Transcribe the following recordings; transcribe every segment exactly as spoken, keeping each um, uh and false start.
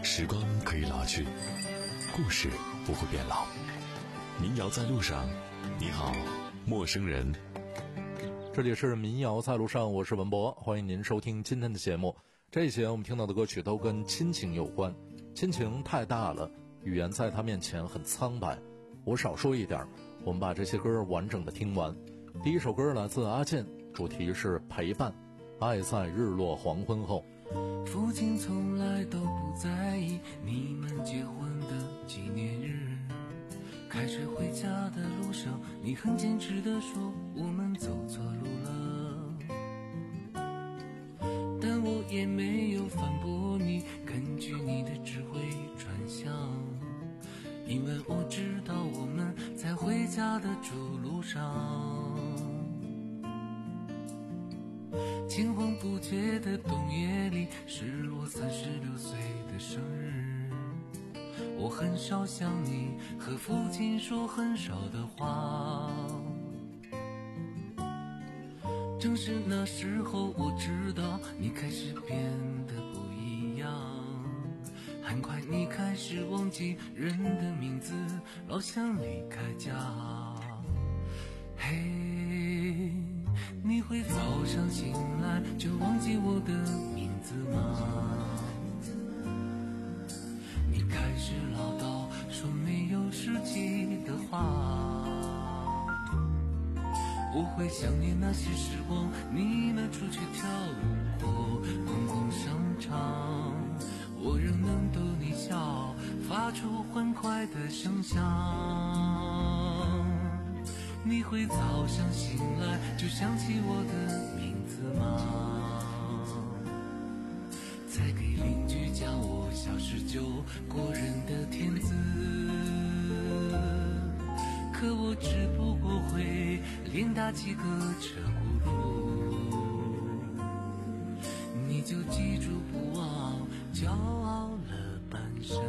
时光可以老去，故事不会变老。民谣在路上，你好，陌生人。 这里是民谣在路上，我是文博，欢迎您收听今天的节目。这一节我们听到的歌曲都跟亲情有关，亲情太大了，语言在他面前很苍白。我少说一点，我们把这些歌完整的听完。第一首歌来自阿健，主题是陪伴，爱在日落黄昏后。 父亲从来都不在意你们结婚的纪念日，开车回家的路上，你很坚持地说我们走错路了，但我也没有反驳你，根据你的指挥转向，因为我知道我们在回家的主路上。青黄不接的冬夜里，是我三十六岁的生日，我很少想你，和父亲说很少的话。正是那时候我知道你开始变得不一样，很快你开始忘记人的名字，老想离开家。嘿，你会早上醒来就忘记我的名字吗？你开始唠叨说没有实际的话，我会想念那些时光，你们出去跳舞或逛逛商场，我仍能逗你笑，发出欢快的声响。你会早上醒来就想起我的名字吗？再给邻居讲我小时就过人的天资，可我只不过会连打几个车轱辘，你就记住不忘，骄傲了半生。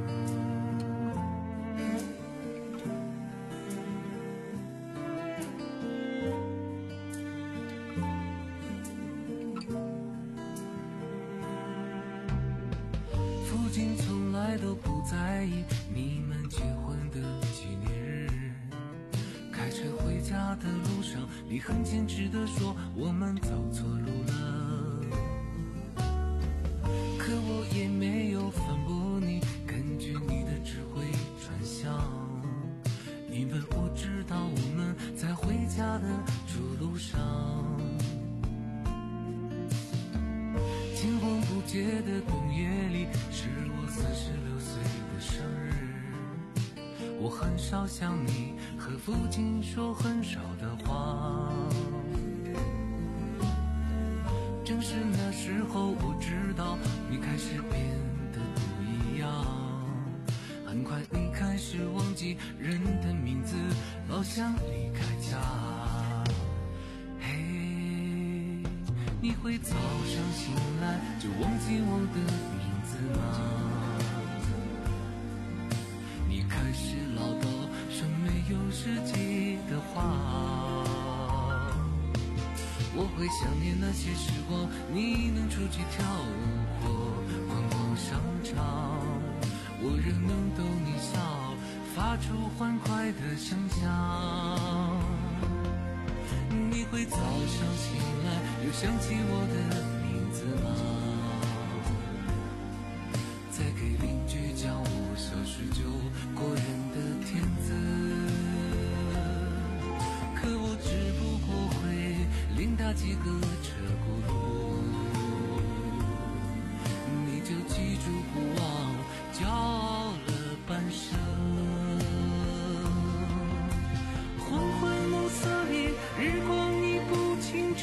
父亲从来都不在意你们结婚的纪念日，开车回家的路上，你很坚持地说我们走错路了，可我也没有反驳你，根据你的指挥转向，因为我知道我们在回家的主路上。青黄不接的冬夜里，是我三十六岁的生日，我很少想你，和父亲说很少的话。正是那时候我知道你开始变得不一样，很快你开始忘记人的名字，老想离开家。你会早上醒来就忘记我的名字吗？你开始唠叨说没有实际的话，我会想念那些时光，你能出去跳舞或逛逛商场，我仍能逗你笑，发出欢快的声响。你会早上醒来又想起我的名字吗？再给邻居讲我小时就过人的天资，可我只不过会连打几个车轱辘，你就记住不忘，骄傲了半生。黄昏暮色里，日光已不清澈，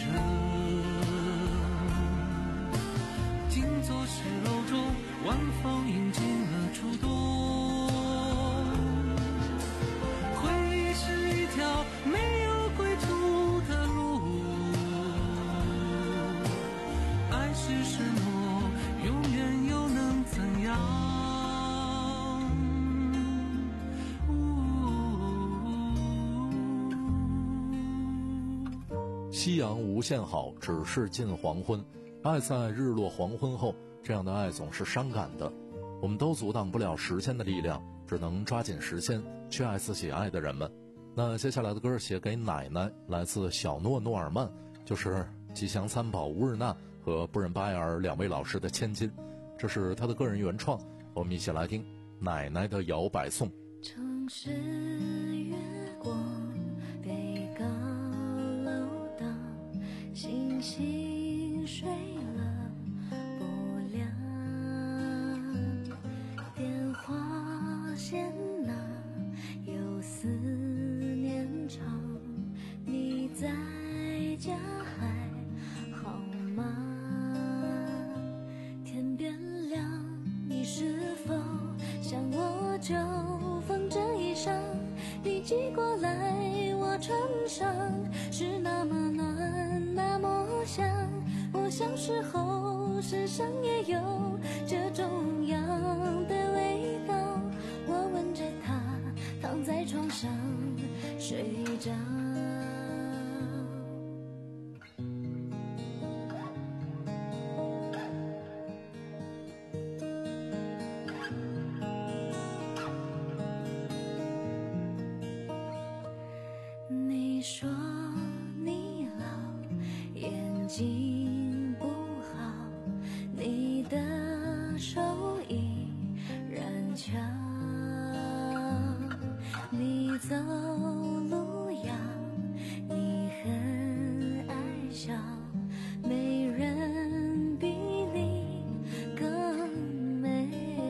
静坐石楼中，晚风迎进了初冬。回忆是一条没有归途的路，爱是什么，永远又能怎样？ 夕阳无限好，只是近黄昏，爱在日落黄昏后，这样的爱总是伤感的。 我们都阻挡不了时间的力量，只能抓紧时间去爱自己爱的人们。那接下来的歌写给奶奶，来自小诺诺尔曼，就是吉祥三宝乌日娜和布仁巴雅尔两位老师的千金，这是他的个人原创。我们一起来听奶奶的摇摆颂。 城市月光，北高楼荡，星星睡了不亮，电话线那有思念长，你在家还好吗？天边亮，你是否像我就缝着衣裳，你寄过来我穿上，是那么暖那么香。我小时候身上也有这种样的味道，我闻着它躺在床上睡着。你说你老眼睛不好，你的手依然巧，你走路呀你很爱笑，没人比你更美。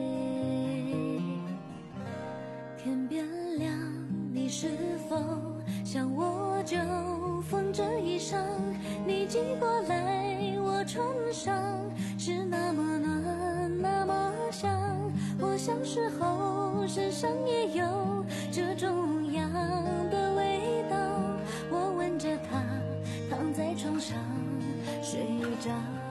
天边亮，你是否像我就缝着衣裳，你寄过来我穿上，是那么暖那么香。我小时候身上也有这种样的味道，我闻着它躺在床上睡着。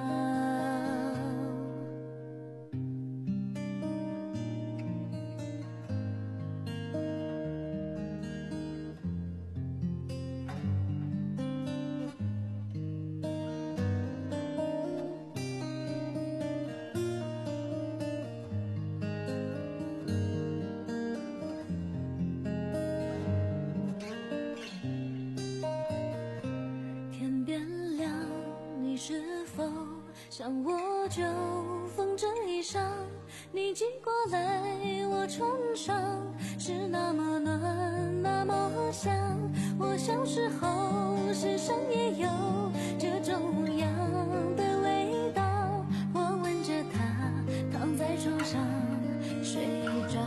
像我就缝着衣裳，你寄过来我穿上，是那么暖那么香。我小时候身上也有这种样的味道，我闻着它躺在床上睡着。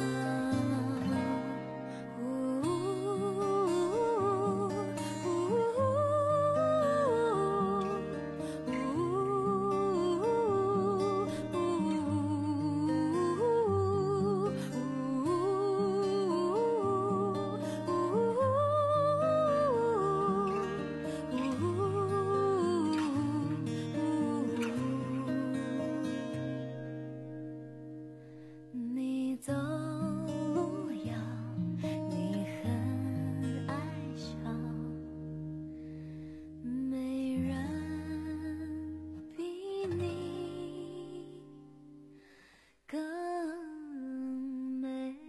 走路呀你很爱笑，没人比你更美。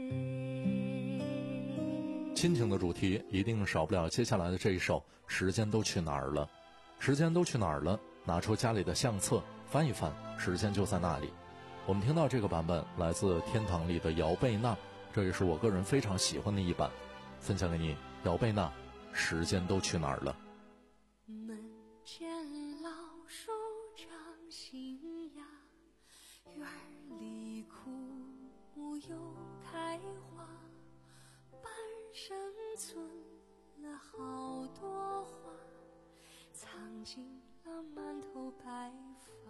亲情的主题一定少不了接下来的这一首《时间都去哪儿了》。时间都去哪儿了？拿出家里的相册翻一翻，时间就在那里。我们听到这个版本来自天堂里的姚贝娜，这也是我个人非常喜欢的一版，分享给你。姚贝娜，时间都去哪儿了？ 门前老树长新芽，院里枯木又开花，半生存了好多话，藏进了满头白发。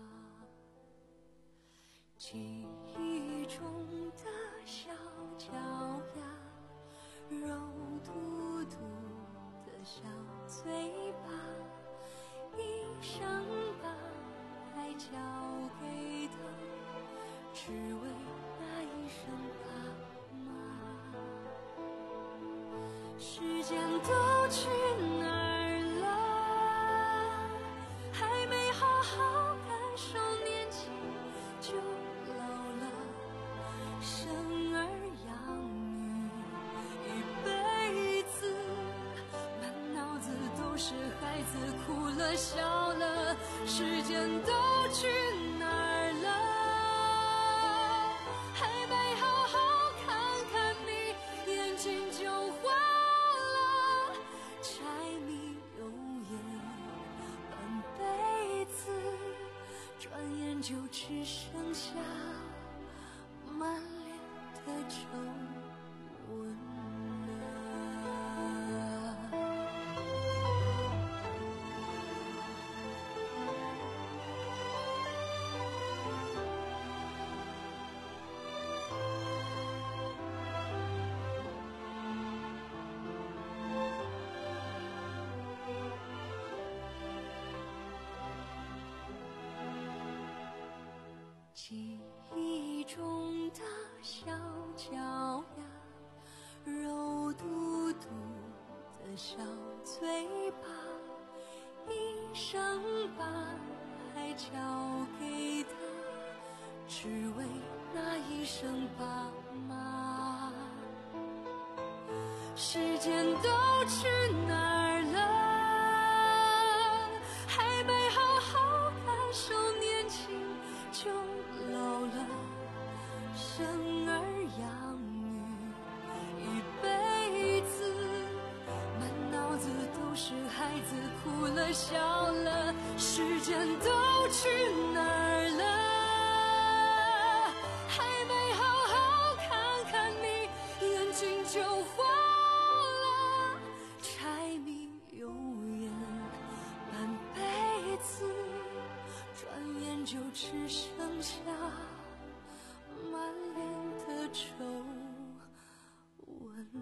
记忆中的小脚丫，肉嘟嘟的小嘴巴，一生把爱交给他，只为那一声爸妈。时间都去哪儿了？还没好好感受年轻就老了。 了笑了，时间都去哪儿了？还没好好看看你，眼睛就花了。柴米油盐半辈子，转眼就只剩下满脸的皱纹了。记忆中的小脚丫，肉嘟嘟的小嘴巴，一生把爱交给他，只为那一声爸妈。时间都去哪儿了？还没好好感受年轻就老了，生儿养女一辈子，满脑子都是孩子哭了笑了，时间都去哪儿了？还没好好看看你，眼睛就花了。柴米油盐半辈子，转眼就只剩下满脸的皱纹了。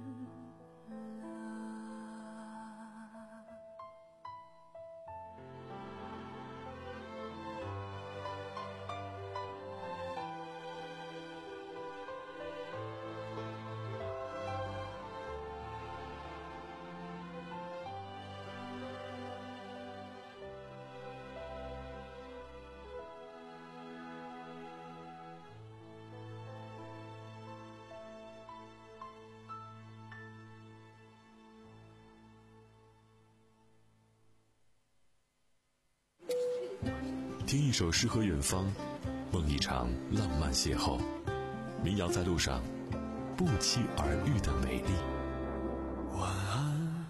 听一首诗和远方，梦一场浪漫邂逅。民谣在路上，不期而遇的美丽。 晚安，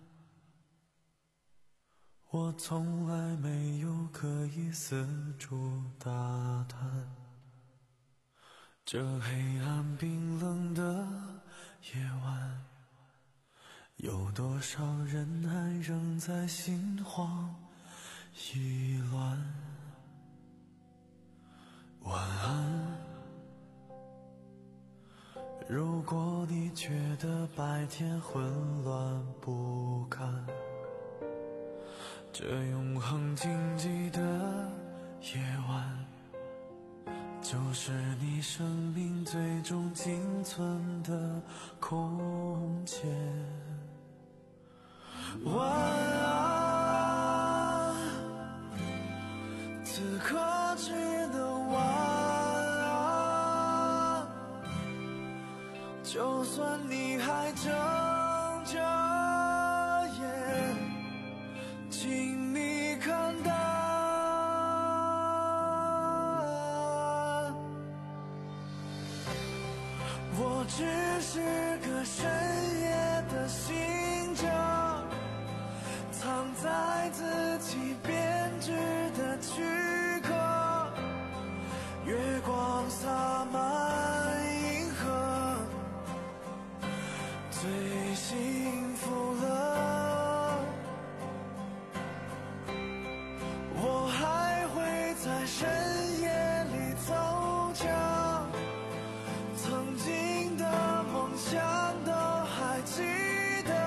我从来没有刻意四处打探，这黑暗冰冷的夜晚，有多少人还仍在心慌意乱。晚安，如果你觉得白天混乱不堪，这永恒静寂的夜晚，就是你生命最终仅存的空间。晚安，此刻只能晚安，就算你还睁着眼，请你看淡，我只是个深夜的行者，藏在自己编织的躯壳，月光洒满银河，最幸福了。我还会在深夜里走着，曾经的梦想都还记得，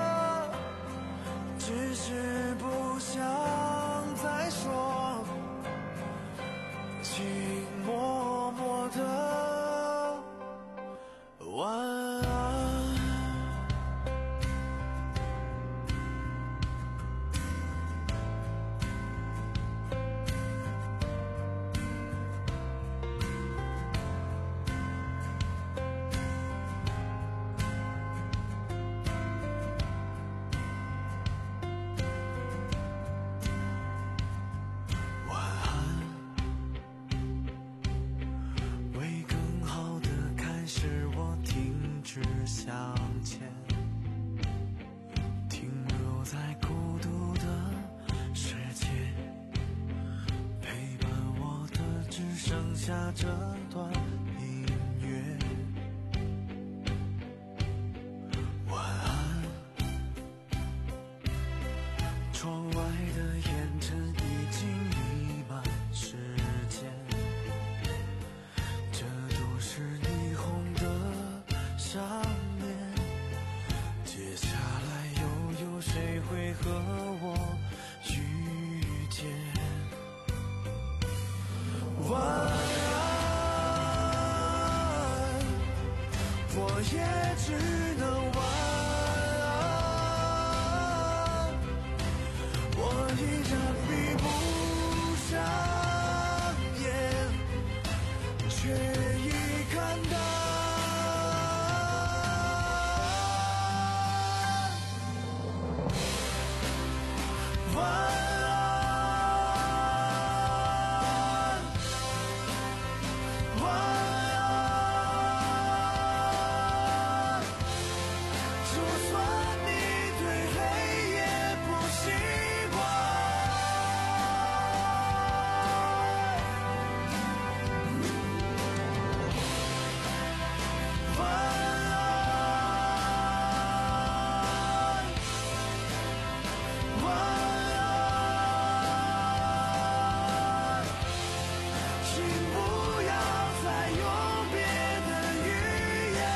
下这段音乐。晚安，窗外的烟尘已经弥漫世间，这都是霓虹的上面，接下来又有谁会和我遇见？晚安，我也只能晚安，我依然闭不上眼，却已看到晚安，晚安，就算你对黑夜不习惯，晚安，晚安，请不要再用别的语言。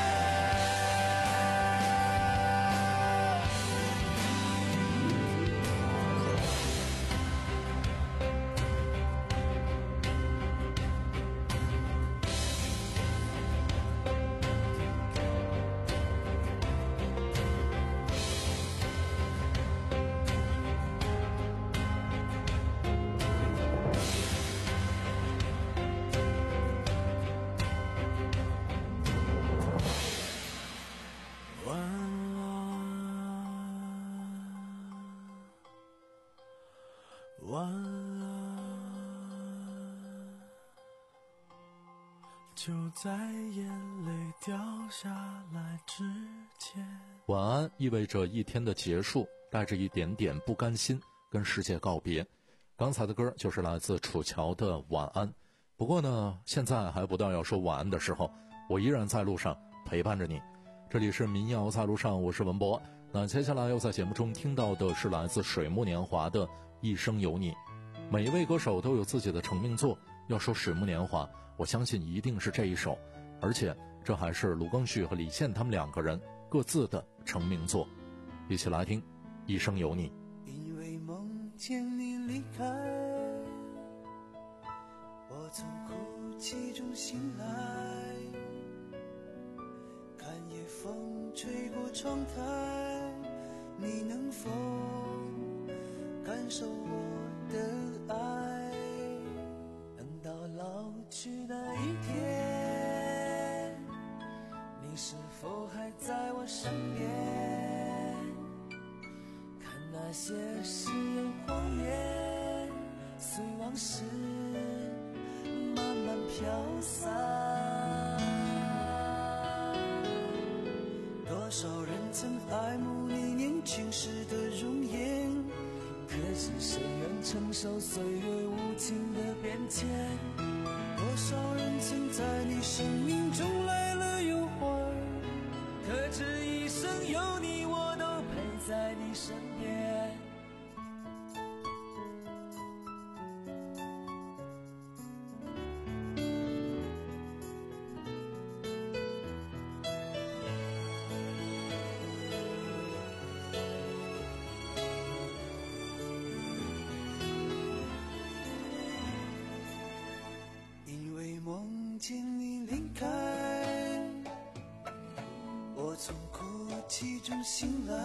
晚安，晚安，就在眼泪掉下来之前。 晚安意味着一天的结束，带着一点点不甘心，跟世界告别。刚才的歌就是来自楚乔的《晚安》。不过呢，现在还不到要说晚安的时候，我依然在路上陪伴着你。这里是民谣在路上，我是文博。那接下来要在节目中听到的是来自水木年华的《一生有你》。每一位歌手都有自己的成名作，要说水木年华，我相信一定是这一首，而且这还是卢庚戌和李健他们两个人各自的成名作。一起来听《一生有你》。 因为梦见你离开，我从哭泣中醒来，看夜风吹过窗台，你能否感受我的爱？等到老去那一天，你是否还在我身边？看那些誓言谎言，随往事慢慢飘散。多少人曾爱慕你年轻时的容颜，可是谁愿承受岁月无情的变迁？多少人曾在你生命中来了又还，可知一生有你，我都陪在你身边。因为梦见你离开，我从哭泣中醒来，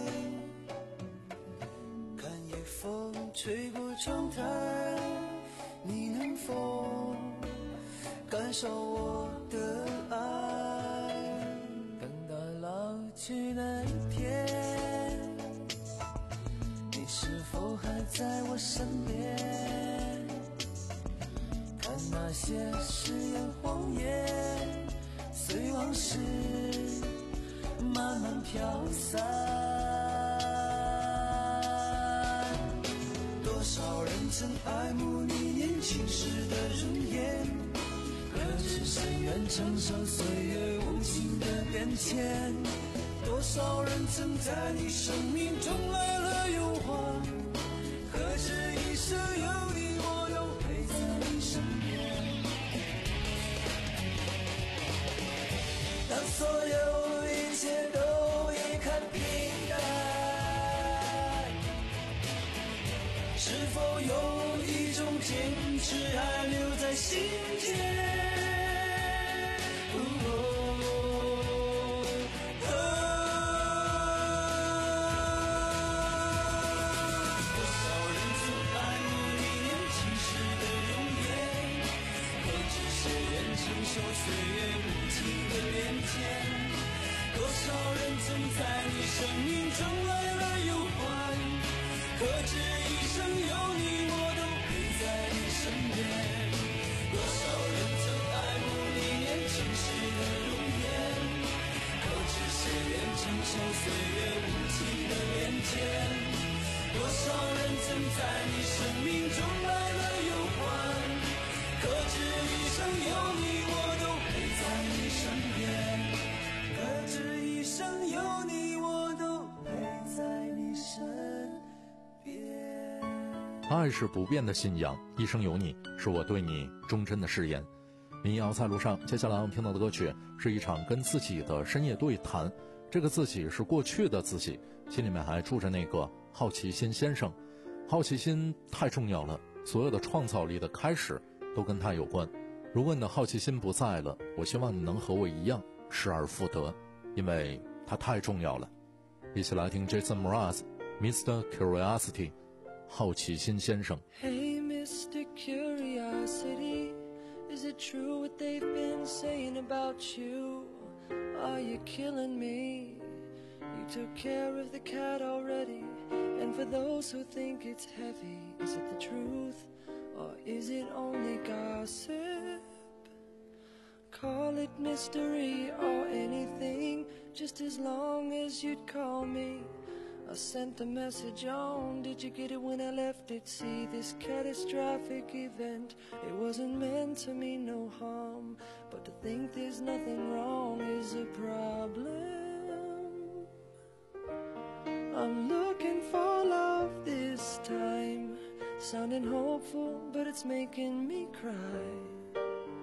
看夜风吹过窗台，你能否感受我的爱？等到老去那一天，你是否还在我身边？看那些誓言谎言，随往事慢慢飘散。多少人曾爱慕你年轻时的容颜， 人承受岁月无情的变迁？多少人曾在你生命中来了又还？可是一生有你，我都陪在你身边。当所有一切都已看平淡，是否有一种坚持还留在心间？受岁月无情的变迁，多少人曾在你生命中来了又还？可知一生有你，我都陪在你身边。多少人曾爱慕你年轻时的容颜，可知谁愿承受岁月无情的变迁？多少人曾在你生命中来了又还？可知一生有你，可知一生有你，我都陪在你身边。 爱是不变的信仰，一生有你是我对你忠贞的誓言。民谣在路上，接下来我们听到的歌曲是一场跟自己的深夜对谈。这个自己是过去的自己，心里面还住着那个好奇心先生。好奇心太重要了，所有的创造力的开始都跟他有关。如果你的好奇心不在了，我希望你能和我一样失而复得，因为它太重要了。一起来听 Jason Mraz Mister Curiosity 好奇心先生。 Hey Mister Curiosity, is it true what they've been saying about you? Are you killing me? You took care of the cat already, and for those who think it's heavy, is it the truth or is it only gossip? Call it mystery or anything, just as long as you'd call me. I sent a message on, did you get it when I left it? See, this catastrophic event, it wasn't meant to mean no harm, but to think there's nothing wrong is a problem. I'm looking for love this time, sounding hopeful, but it's making me cry.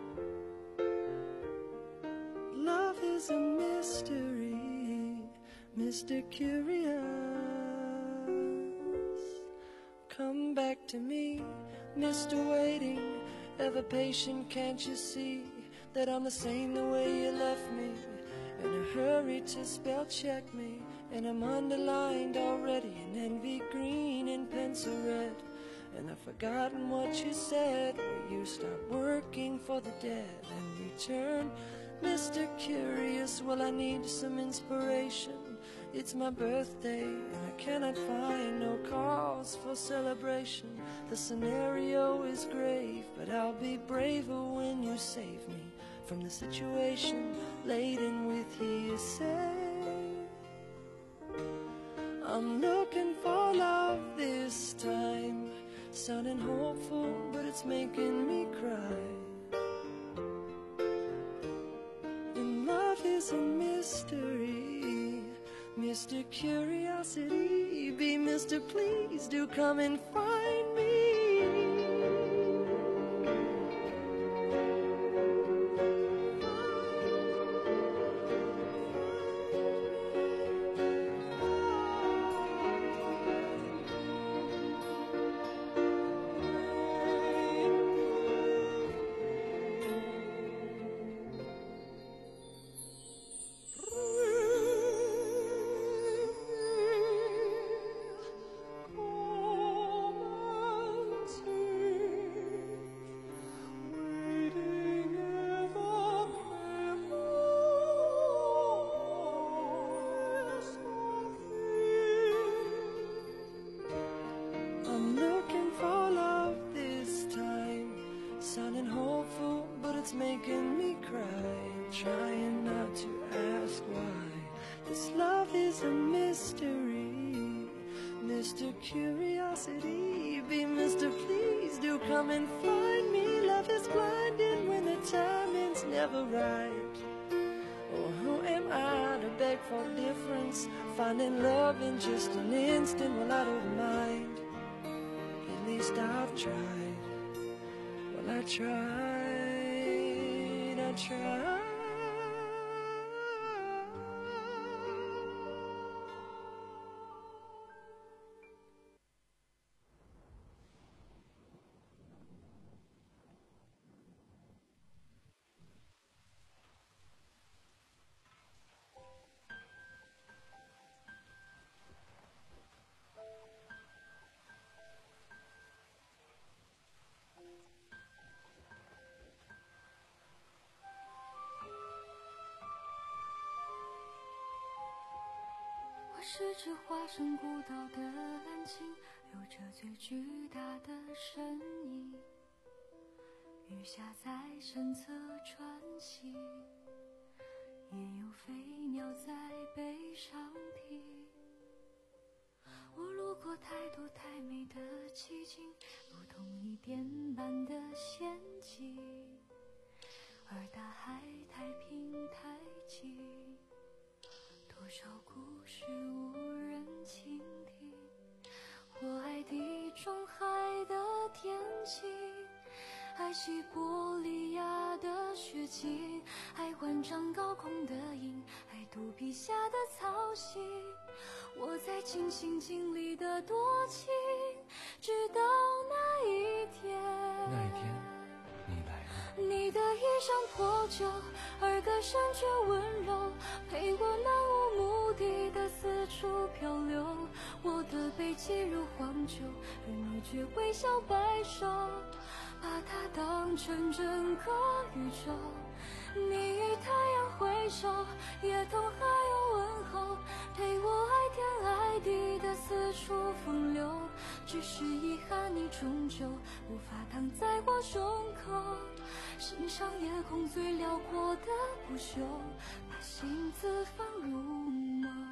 Love is a mystery, Mister Curious. Come back to me, Mister Waiting, ever patient, can't you see that I'm the same the way you left me? In a hurry to spell check me, and I'm underlined already in envy green and pencil red. And I've forgotten what you said, where you stopped working for the dead and returned. Mister Curious, well I need some inspiration. It's my birthday and I cannot find no cause for celebration. The scenario is grave, but I'll be braver when you save me from the situation laden with hearsay. I'm looking for love this time, sounding hopeful, but it's making me cry. And love is a mystery, Mister Curiosity, be Mister Please do come and find me. Making me cry, trying not to ask why. This love is a mystery, Mister Curiosity, be Mister Please do come and find me. Love is blinding when the timing's never right. Oh, who am I to beg for difference? Finding love in just an instant, well, I don't mind. At least I've tried. Well, I tried, I tried. 是只化身孤岛的蓝鲸，有着最巨大的身影，鱼虾在身侧穿行，也有飞鸟在背上停。我路过太多太美的奇景，如同一点般的仙境，而大海太平太静，多少故事无人倾听。我爱地中海的天晴，爱西伯利亚的雪景，爱万丈高空的鹰，爱肚皮下的草溪。我在尽心尽力的多情，直到那一天， 那一天你来了， 你的衣裳破旧，而歌声却温柔，陪我漫无目的的四处漂流。我的背脊如黄酒，而你却微笑摆手，把它当成整个宇宙。你与太阳挥手，夜童还有问候，陪我爱天爱地的四处风流。只是遗憾你终究无法躺在我胸口，欣赏夜空最辽阔的不朽，把心字放入梦。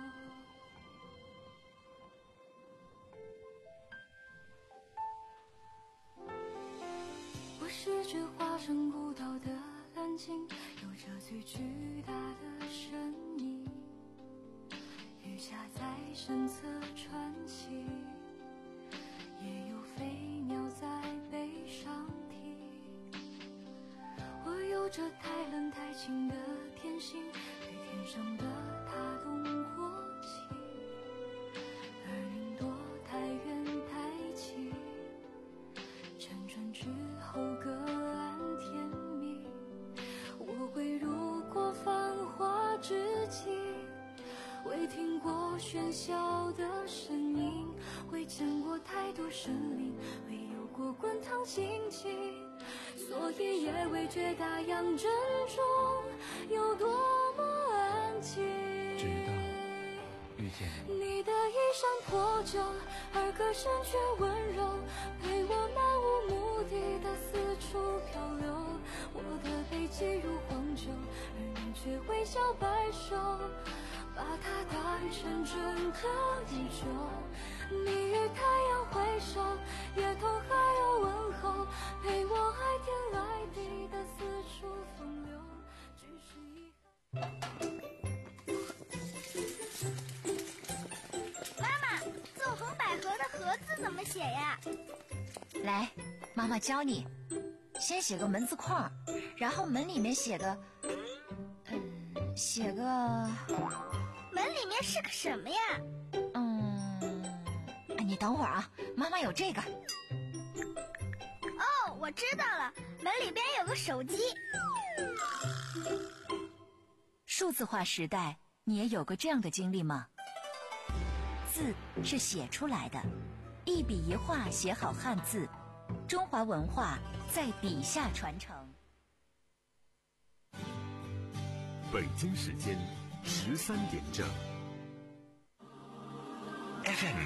我是只化身孤岛的蓝鲸，有着最巨大的身影，鱼虾在身侧穿行，也有飞鸟在背上停。我有着太冷太清的天性，对天上的它动过情，而云朵太远太近，辗转之后各安天命。我会路过繁华之境，未听过喧嚣的声音，未见过太多生灵，未有过滚烫心情，所以也未觉大洋正中有多么安静。 直到遇见你， 你的衣衫破旧，而歌声却温柔，陪我漫无目的的四处漂流。我的背脊如黄酒，而你却微笑摆手，把它当成整个宇宙。你与太阳挥手，夜童还有问候，陪我爱天爱地的四处风流。只是遗憾。 妈妈，纵横捭阖的阖字怎么写呀？ 来，妈妈教你。先写个门字框，然后门里面写个，嗯，写个， 门里面是个什么呀？ 嗯，你等会儿啊，妈妈有这个。 哦，我知道了，门里边有个手机。 数字化时代，你也有过这样的经历吗？字是写出来的，一笔一画写好汉字，中华文化在笔下传承。 北京时间十三点整。F M